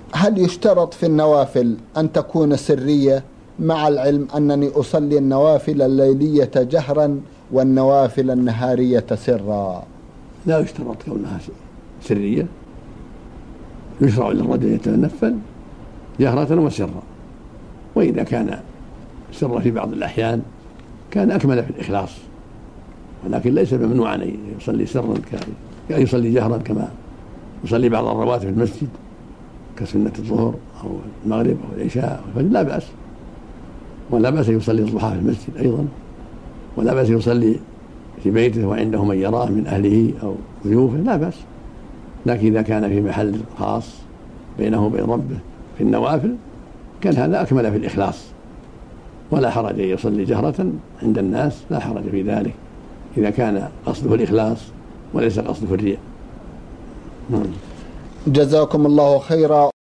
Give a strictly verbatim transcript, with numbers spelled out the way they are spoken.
هل يشترط في النوافل أن تكون سرية، مع العلم أنني أصلي النوافل الليلية جهرا والنوافل النهارية سرا؟ لا يشترط كونها سرية، يشرع للرجل يتنفل جهرة وسرا، وإذا كان سرا في بعض الأحيان كان أكمل في الإخلاص، ولكن ليس ممنوعا أن يصلي سرا كأن يصلي جهرا كما يصلي بعض الرواتب في المسجد كسنة الظهر أو المغرب أو العشاء والفجر، لا بأس، ولا بأس يصلي الضحى في المسجد أيضا، ولا بأس يصلي في بيته وعنده من يراه من أهله أو ضيوفه، لا بأس. لكن إذا كان في محل خاص بينه وبين ربه في النوافل كان هذا أكمل في الإخلاص، ولا حرج أن يصلي جهرة عند الناس، لا حرج في ذلك إذا كان قصده الإخلاص وليس قصده الرياء. جزاكم الله خيرا.